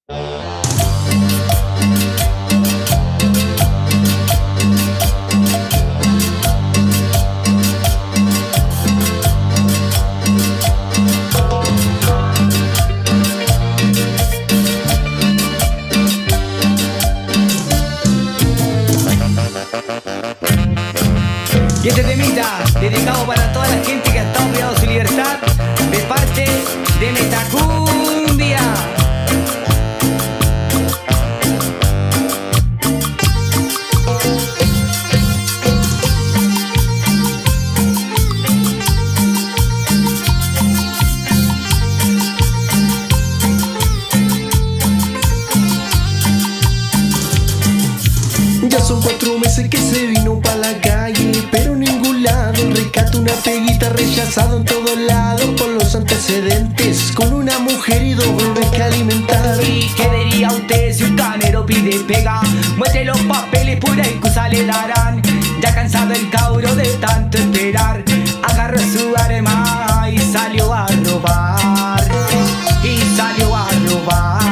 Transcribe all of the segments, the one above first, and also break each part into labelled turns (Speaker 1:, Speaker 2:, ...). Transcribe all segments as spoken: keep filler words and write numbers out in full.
Speaker 1: Y este temita, dedicado para toda la gente que ha estado privado de su libertad, de parte de Metacumbia.
Speaker 2: Ya son cuatro meses que se vino pa' la calle, pero en ningún lado rescata una peguita, rechazado en todos lados por los antecedentes. Con una mujer y dos bebés que alimentar.
Speaker 1: ¿Y qué diría usted si un canero pide pega? Muestre los papeles, pura excusa le darán. Ya cansado el cabro de tanto esperar, agarró su arma y salió a robar. Y salió a robar.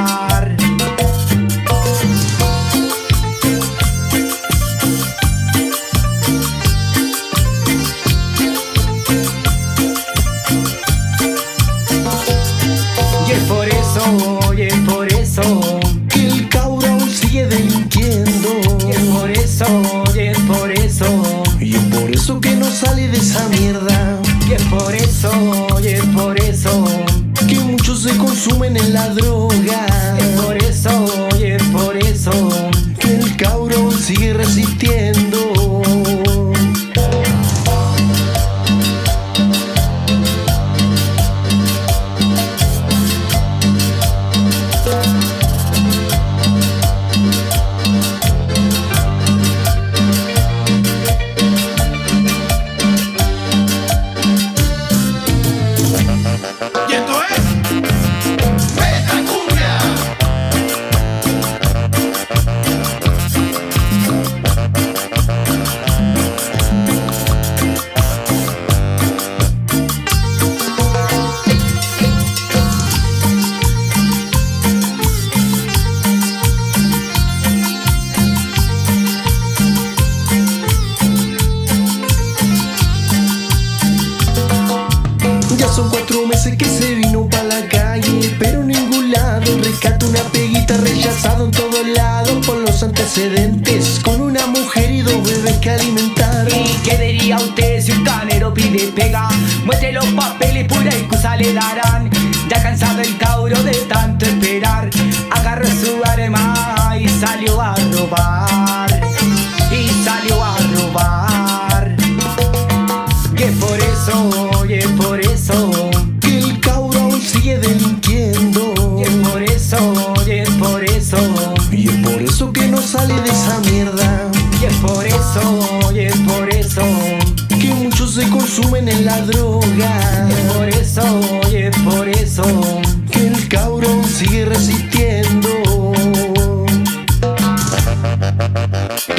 Speaker 1: Y es por eso, y es por eso
Speaker 2: que el cabro aún sigue delinquiendo.
Speaker 1: Y es por eso, y es por eso
Speaker 2: Y es por eso que no sale de esa mierda.
Speaker 1: Y es por eso, y es por eso
Speaker 2: Que muchos se consumen en la droga.
Speaker 1: Es por eso, y es por eso
Speaker 2: Que el cabro aún sigue resistiendo.
Speaker 3: Y esto es Metacumbia.
Speaker 2: Ya son cuatro meses que se vino pa' la calle, pero en ningún lado rescata una peguita, rechazado en todos lados por los antecedentes. Con una mujer y dos bebés que alimentar.
Speaker 1: ¿Y qué diría usted si un canero pide pega? Muestre los papeles, pura excusa le darán. Ya cansado el cabro de tanto esperar, agarró su arma y salió a robar. Y salió a robar. Y es por eso, y es por eso
Speaker 2: Que el cabro aún sigue delinquiendo.
Speaker 1: Y es por eso, y es por eso
Speaker 2: Y es por eso que no sale de esa mierda.
Speaker 1: Y es por eso, y es por eso
Speaker 2: Que muchos se consumen en la droga.
Speaker 1: Es por eso, y es por eso
Speaker 2: Que el cabro aún sigue resistiendo.